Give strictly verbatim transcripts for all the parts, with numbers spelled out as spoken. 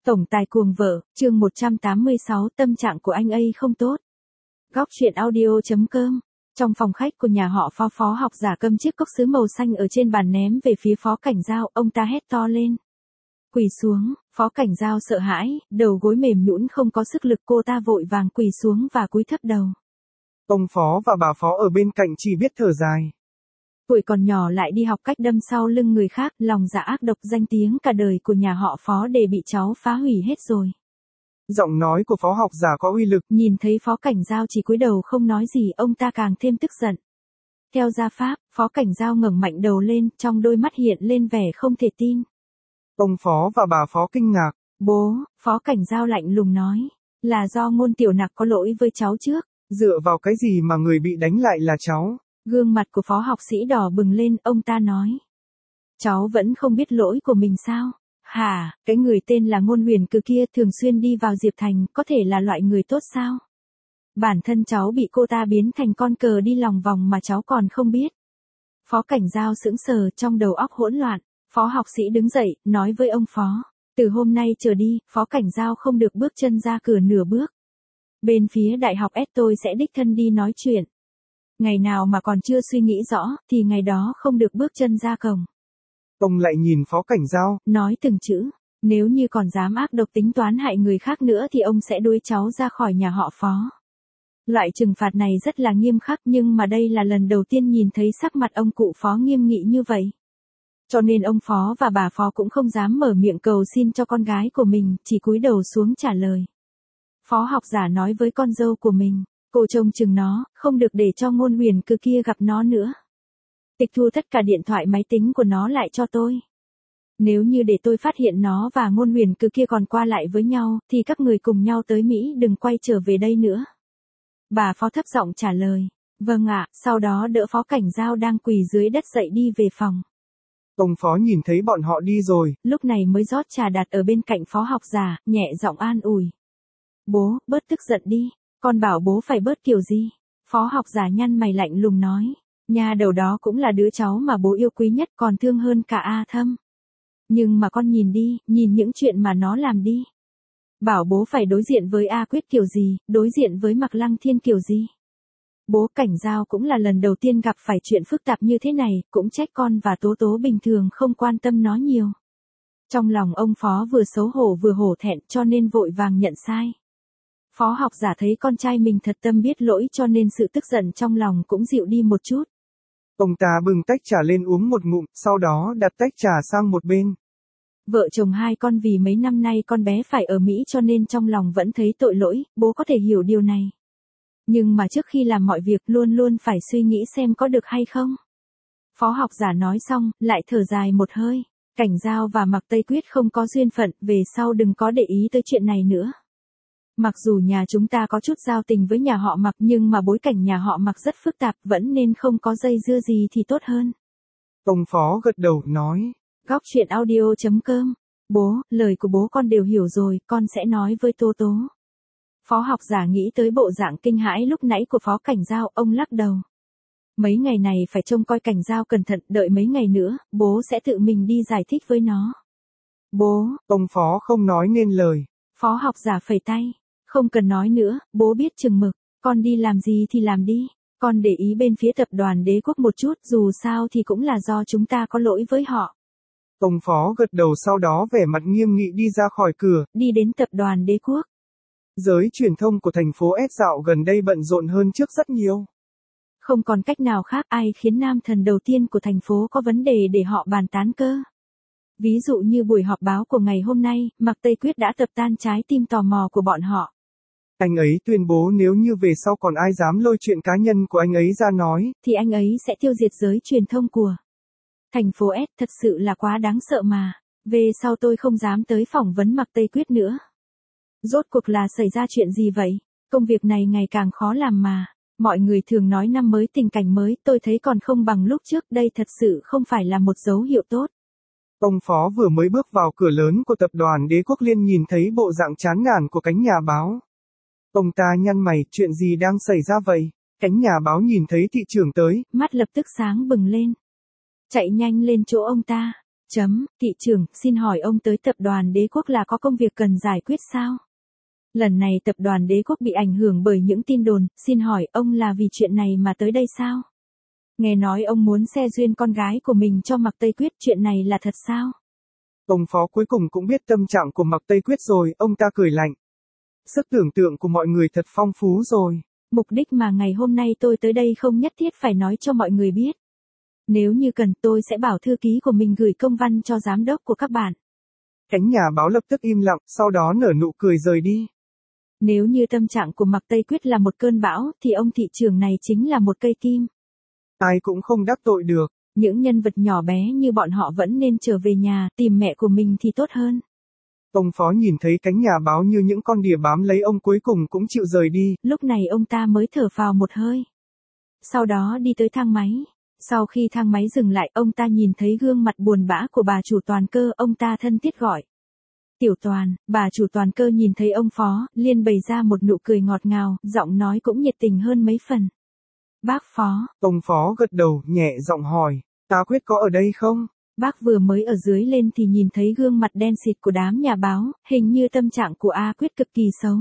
Tổng tài cuồng vợ, chương một trăm tám mươi sáu, tâm trạng của anh ấy không tốt. Góc truyện audio.com. Trong phòng khách của nhà họ Phó, Phó học giả cầm chiếc cốc sứ màu xanh ở trên bàn ném về phía Phó Cảnh Dao, ông ta hét to lên. Quỳ xuống, Phó Cảnh Dao sợ hãi, đầu gối mềm nhũn không có sức lực, cô ta vội vàng quỳ xuống và cúi thấp đầu. Ông Phó và bà Phó ở bên cạnh chỉ biết thở dài. Tuổi còn nhỏ lại đi học cách đâm sau lưng người khác, lòng dạ ác độc, danh tiếng cả đời của nhà họ Phó để bị cháu phá hủy hết rồi. Giọng nói của Phó học giả có uy lực. Nhìn thấy Phó Cảnh Dao chỉ cúi đầu không nói gì, ông ta càng thêm tức giận. Theo gia pháp, Phó Cảnh Dao ngẩng mạnh đầu lên, trong đôi mắt hiện lên vẻ không thể tin. Ông Phó và bà Phó kinh ngạc. Bố, Phó Cảnh Dao lạnh lùng nói, là do Ngôn Tiểu Nặc có lỗi với cháu trước. Dựa vào cái gì mà người bị đánh lại là cháu? Gương mặt của Phó học sĩ đỏ bừng lên, ông ta nói. Cháu vẫn không biết lỗi của mình sao? Hả, cái người tên là Ngôn Huyền Cừ kia thường xuyên đi vào Diệp Thành, có thể là loại người tốt sao? Bản thân cháu bị cô ta biến thành con cờ đi lòng vòng mà cháu còn không biết. Phó Cảnh Dao sững sờ, trong đầu óc hỗn loạn. Phó học sĩ đứng dậy, nói với ông Phó. Từ hôm nay trở đi, Phó Cảnh Dao không được bước chân ra cửa nửa bước. Bên phía đại học S tôi sẽ đích thân đi nói chuyện. Ngày nào mà còn chưa suy nghĩ rõ, thì ngày đó không được bước chân ra cổng. Ông lại nhìn Phó Cảnh Dao, nói từng chữ, nếu như còn dám ác độc tính toán hại người khác nữa thì ông sẽ đuổi cháu ra khỏi nhà họ Phó. Loại trừng phạt này rất là nghiêm khắc, nhưng mà đây là lần đầu tiên nhìn thấy sắc mặt ông cụ Phó nghiêm nghị như vậy. Cho nên ông Phó và bà Phó cũng không dám mở miệng cầu xin cho con gái của mình, chỉ cúi đầu xuống trả lời. Phó học giả nói với con dâu của mình, cô trông chừng nó, không được để cho Ngôn Huyền Cừ kia gặp nó nữa. Tịch thu tất cả điện thoại máy tính của nó lại cho tôi. Nếu như để tôi phát hiện nó và Ngôn Huyền Cừ kia còn qua lại với nhau, thì các người cùng nhau tới Mỹ, đừng quay trở về đây nữa. Bà Phó thấp giọng trả lời, vâng ạ, sau đó đỡ Phó Cảnh Dao đang quỳ dưới đất dậy đi về phòng. Ông Phó nhìn thấy bọn họ đi rồi, lúc này mới rót trà đặt ở bên cạnh Phó học giả, nhẹ giọng an ủi. Bố, bớt tức giận đi, con bảo bố phải bớt kiểu gì? Phó học giả nhăn mày lạnh lùng nói, nhà đầu đó cũng là đứa cháu mà bố yêu quý nhất, còn thương hơn cả A Thâm. Nhưng mà con nhìn đi, nhìn những chuyện mà nó làm đi. Bảo bố phải đối diện với A Quyết kiểu gì, đối diện với Mạc Lăng Thiên kiểu gì. Bố Cảnh Dao cũng là lần đầu tiên gặp phải chuyện phức tạp như thế này, cũng trách con và Tố Tố bình thường không quan tâm nó nhiều. Trong lòng ông Phó vừa xấu hổ vừa hổ thẹn, cho nên vội vàng nhận sai. Phó học giả thấy con trai mình thật tâm biết lỗi, cho nên sự tức giận trong lòng cũng dịu đi một chút. Ông ta bưng tách trà lên uống một ngụm, sau đó đặt tách trà sang một bên. Vợ chồng hai con vì mấy năm nay con bé phải ở Mỹ cho nên trong lòng vẫn thấy tội lỗi, bố có thể hiểu điều này. Nhưng mà trước khi làm mọi việc luôn luôn phải suy nghĩ xem có được hay không. Phó học giả nói xong, lại thở dài một hơi. Cảnh Dao và Mạc Tây Quyết không có duyên phận, về sau đừng có để ý tới chuyện này nữa. Mặc dù nhà chúng ta có chút giao tình với nhà họ Mạc, nhưng mà bối cảnh nhà họ Mạc rất phức tạp, vẫn nên không có dây dưa gì thì tốt hơn. Ông Phó gật đầu nói. Góc truyện audio.com. Bố, lời của bố con đều hiểu rồi, con sẽ nói với Tố Tố. Phó học giả nghĩ tới bộ dạng kinh hãi lúc nãy của Phó Cảnh Dao, ông lắc đầu. Mấy ngày này phải trông coi Cảnh Dao cẩn thận, đợi mấy ngày nữa, bố sẽ tự mình đi giải thích với nó. Bố, ông Phó không nói nên lời. Phó học giả phẩy tay. Không cần nói nữa, bố biết chừng mực, con đi làm gì thì làm đi. Con để ý bên phía tập đoàn Đế Quốc một chút, dù sao thì cũng là do chúng ta có lỗi với họ. Ông Phó gật đầu, sau đó vẻ mặt nghiêm nghị đi ra khỏi cửa, đi đến tập đoàn Đế Quốc. Giới truyền thông của thành phố S dạo gần đây bận rộn hơn trước rất nhiều. Không còn cách nào khác, ai khiến nam thần đầu tiên của thành phố có vấn đề để họ bàn tán cơ. Ví dụ như buổi họp báo của ngày hôm nay, Mạc Tây Quyết đã tập tan trái tim tò mò của bọn họ. Anh ấy tuyên bố nếu như về sau còn ai dám lôi chuyện cá nhân của anh ấy ra nói, thì anh ấy sẽ tiêu diệt giới truyền thông của thành phố S, thật sự là quá đáng sợ mà. Về sau tôi không dám tới phỏng vấn Mạc Tây Quyết nữa. Rốt cuộc là xảy ra chuyện gì vậy? Công việc này ngày càng khó làm mà. Mọi người thường nói năm mới tình cảnh mới, tôi thấy còn không bằng lúc trước, đây thật sự không phải là một dấu hiệu tốt. Ông Phó vừa mới bước vào cửa lớn của tập đoàn Đế Quốc liền nhìn thấy bộ dạng chán nản của cánh nhà báo. Ông ta nhăn mày, chuyện gì đang xảy ra vậy? Cánh nhà báo nhìn thấy thị trưởng tới, mắt lập tức sáng bừng lên. Chạy nhanh lên chỗ ông ta. Chấm, thị trưởng, xin hỏi ông tới tập đoàn Đế Quốc là có công việc cần giải quyết sao? Lần này tập đoàn Đế Quốc bị ảnh hưởng bởi những tin đồn, xin hỏi ông là vì chuyện này mà tới đây sao? Nghe nói ông muốn xe duyên con gái của mình cho Mạc Tây Quyết, chuyện này là thật sao? Ông phó cuối cùng cũng biết tâm trạng của Mạc Tây Quyết rồi, ông ta cười lạnh. Sức tưởng tượng của mọi người thật phong phú rồi. Mục đích mà ngày hôm nay tôi tới đây không nhất thiết phải nói cho mọi người biết. Nếu như cần tôi sẽ bảo thư ký của mình gửi công văn cho giám đốc của các bạn. Cánh nhà báo lập tức im lặng, sau đó nở nụ cười rời đi. Nếu như tâm trạng của Mạc Tây Quyết là một cơn bão, thì ông thị trưởng này chính là một cây kim. Ai cũng không đắc tội được. Những nhân vật nhỏ bé như bọn họ vẫn nên trở về nhà, tìm mẹ của mình thì tốt hơn. Ông phó nhìn thấy cánh nhà báo như những con đỉa bám lấy ông cuối cùng cũng chịu rời đi. Lúc này ông ta mới thở phào một hơi. Sau đó đi tới thang máy. Sau khi thang máy dừng lại, ông ta nhìn thấy gương mặt buồn bã của bà chủ Toàn Cơ, ông ta thân thiết gọi. Tiểu Toàn, bà chủ Toàn Cơ nhìn thấy ông phó, liền bày ra một nụ cười ngọt ngào, giọng nói cũng nhiệt tình hơn mấy phần. Bác phó. Ông phó gật đầu, nhẹ giọng hỏi, A Quyết có ở đây không? Bác vừa mới ở dưới lên thì nhìn thấy gương mặt đen xịt của đám nhà báo, hình như tâm trạng của A Quyết cực kỳ xấu.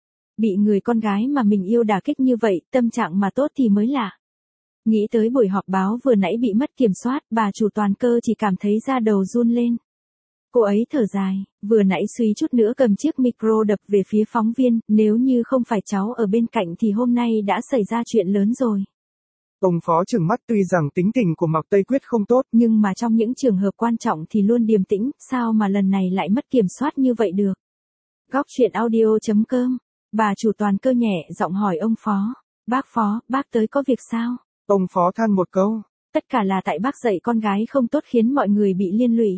Bị người con gái mà mình yêu đả kích như vậy, tâm trạng mà tốt thì mới lạ. Nghĩ tới buổi họp báo vừa nãy bị mất kiểm soát, bà chủ Toàn Cơ chỉ cảm thấy da đầu run lên. Cô ấy thở dài, vừa nãy suy chút nữa cầm chiếc micro đập về phía phóng viên, nếu như không phải cháu ở bên cạnh thì hôm nay đã xảy ra chuyện lớn rồi. Ông phó trừng mắt, tuy rằng tính tình của Mạc Tây Quyết không tốt, nhưng mà trong những trường hợp quan trọng thì luôn điềm tĩnh, sao mà lần này lại mất kiểm soát như vậy được. Góc truyện audio chấm com, bà chủ Toàn Cơ nhẹ giọng hỏi ông phó, bác phó, bác tới có việc sao? Ông phó than một câu. Tất cả là tại bác dạy con gái không tốt khiến mọi người bị liên lụy.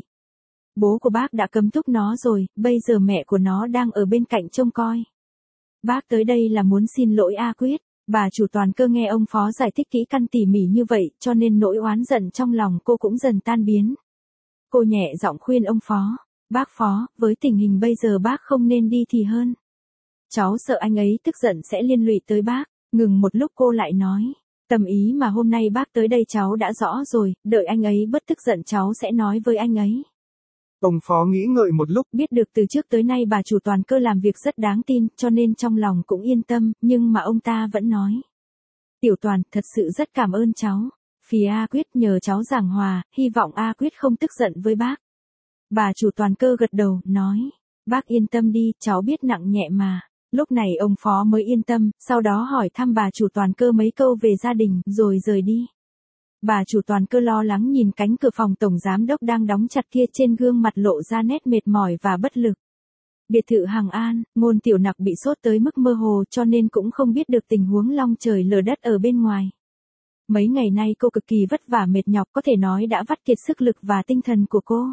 Bố của bác đã cấm túc nó rồi, bây giờ mẹ của nó đang ở bên cạnh trông coi. Bác tới đây là muốn xin lỗi A Quyết. Bà chủ Toàn Cơ nghe ông phó giải thích kỹ căn tỉ mỉ như vậy, cho nên nỗi oán giận trong lòng cô cũng dần tan biến. Cô nhẹ giọng khuyên ông phó, bác phó, với tình hình bây giờ bác không nên đi thì hơn. Cháu sợ anh ấy tức giận sẽ liên lụy tới bác. Ngừng một lúc cô lại nói, tâm ý mà hôm nay bác tới đây cháu đã rõ rồi, đợi anh ấy bớt tức giận cháu sẽ nói với anh ấy. Ông phó nghĩ ngợi một lúc, biết được từ trước tới nay bà chủ Toàn Cơ làm việc rất đáng tin, cho nên trong lòng cũng yên tâm, nhưng mà ông ta vẫn nói. Tiểu Toàn, thật sự rất cảm ơn cháu. Phía A Quyết nhờ cháu giảng hòa, hy vọng A Quyết không tức giận với bác. Bà chủ Toàn Cơ gật đầu, nói. Bác yên tâm đi, cháu biết nặng nhẹ mà. Lúc này ông phó mới yên tâm, sau đó hỏi thăm bà chủ Toàn Cơ mấy câu về gia đình, rồi rời đi. Bà chủ Toàn Cơ lo lắng nhìn cánh cửa phòng tổng giám đốc đang đóng chặt kia, trên gương mặt lộ ra nét mệt mỏi và bất lực. Biệt thự Hằng An, Ngôn Tiểu Nặc bị sốt tới mức mơ hồ cho nên cũng không biết được tình huống long trời lở đất ở bên ngoài. Mấy ngày nay cô cực kỳ vất vả mệt nhọc, có thể nói đã vắt kiệt sức lực và tinh thần của cô.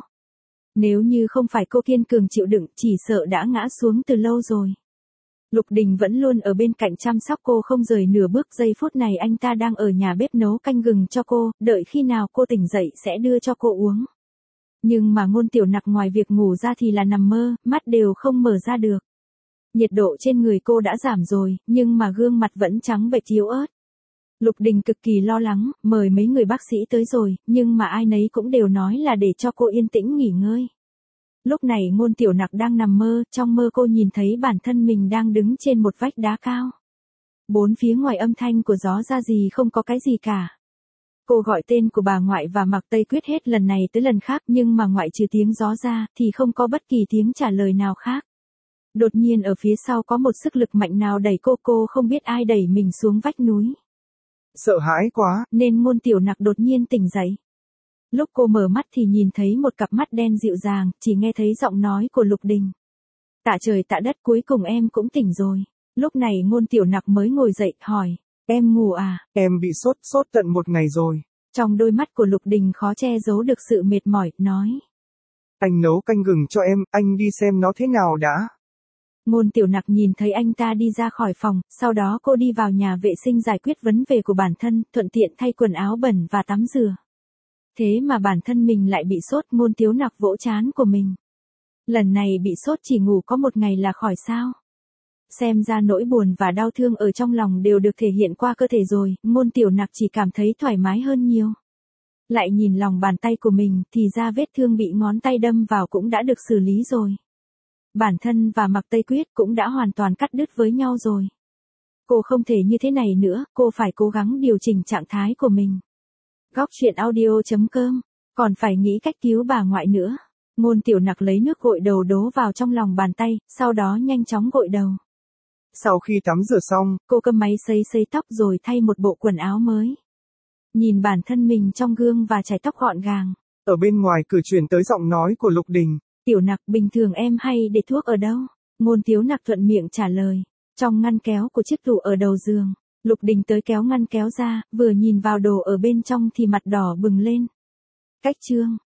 Nếu như không phải cô kiên cường chịu đựng, chỉ sợ đã ngã xuống từ lâu rồi. Lục Đình vẫn luôn ở bên cạnh chăm sóc cô không rời nửa bước, giây phút này anh ta đang ở nhà bếp nấu canh gừng cho cô, đợi khi nào cô tỉnh dậy sẽ đưa cho cô uống. Nhưng mà Ngôn Tiểu Nặc ngoài việc ngủ ra thì là nằm mơ, mắt đều không mở ra được. Nhiệt độ trên người cô đã giảm rồi, nhưng mà gương mặt vẫn trắng bệch yếu ớt. Lục Đình cực kỳ lo lắng, mời mấy người bác sĩ tới rồi, nhưng mà ai nấy cũng đều nói là để cho cô yên tĩnh nghỉ ngơi. Lúc này Ngôn Tiểu Nặc đang nằm mơ, trong mơ cô nhìn thấy bản thân mình đang đứng trên một vách đá cao. Bốn phía ngoài âm thanh của gió ra gì không có cái gì cả. Cô gọi tên của bà ngoại và Mạc Tây Quyết hết lần này tới lần khác, nhưng mà ngoại trừ tiếng gió ra thì không có bất kỳ tiếng trả lời nào khác. Đột nhiên ở phía sau có một sức lực mạnh nào đẩy cô, cô không biết ai đẩy mình xuống vách núi. Sợ hãi quá, nên Ngôn Tiểu Nặc đột nhiên tỉnh dậy. Lúc cô mở mắt thì nhìn thấy một cặp mắt đen dịu dàng, chỉ nghe thấy giọng nói của Lục Đình. Tạ trời tạ đất, cuối cùng em cũng tỉnh rồi. Lúc này Ngôn Tiểu Nặc mới ngồi dậy, hỏi, em ngủ à? Em bị sốt, sốt tận một ngày rồi. Trong đôi mắt của Lục Đình khó che giấu được sự mệt mỏi, nói. Anh nấu canh gừng cho em, anh đi xem nó thế nào đã. Ngôn Tiểu Nặc nhìn thấy anh ta đi ra khỏi phòng, sau đó cô đi vào nhà vệ sinh giải quyết vấn đề của bản thân, thuận tiện thay quần áo bẩn và tắm rửa. Thế mà bản thân mình lại bị sốt, Ngôn Tiểu Nặc vỗ trán của mình. Lần này bị sốt chỉ ngủ có một ngày là khỏi sao? Xem ra nỗi buồn và đau thương ở trong lòng đều được thể hiện qua cơ thể rồi, Ngôn Tiểu Nặc chỉ cảm thấy thoải mái hơn nhiều. Lại nhìn lòng bàn tay của mình thì ra vết thương bị ngón tay đâm vào cũng đã được xử lý rồi. Bản thân và Mạc Tây Quyết cũng đã hoàn toàn cắt đứt với nhau rồi. Cô không thể như thế này nữa, cô phải cố gắng điều chỉnh trạng thái của mình. Góc truyện audio chấm com, còn phải nghĩ cách cứu bà ngoại nữa. Ngôn Tiểu Nặc lấy nước gội đầu đổ vào trong lòng bàn tay, sau đó nhanh chóng gội đầu. Sau khi tắm rửa xong, cô cầm máy sấy sấy tóc rồi thay một bộ quần áo mới. Nhìn bản thân mình trong gương và chải tóc gọn gàng. Ở bên ngoài cửa truyền tới giọng nói của Lục Đình. Tiểu Nặc, bình thường em hay để thuốc ở đâu? Ngôn Tiếu Nặc thuận miệng trả lời. Trong ngăn kéo của chiếc tủ ở đầu giường. Lục Đình tới kéo ngăn kéo ra, vừa nhìn vào đồ ở bên trong thì mặt đỏ bừng lên. Cách chương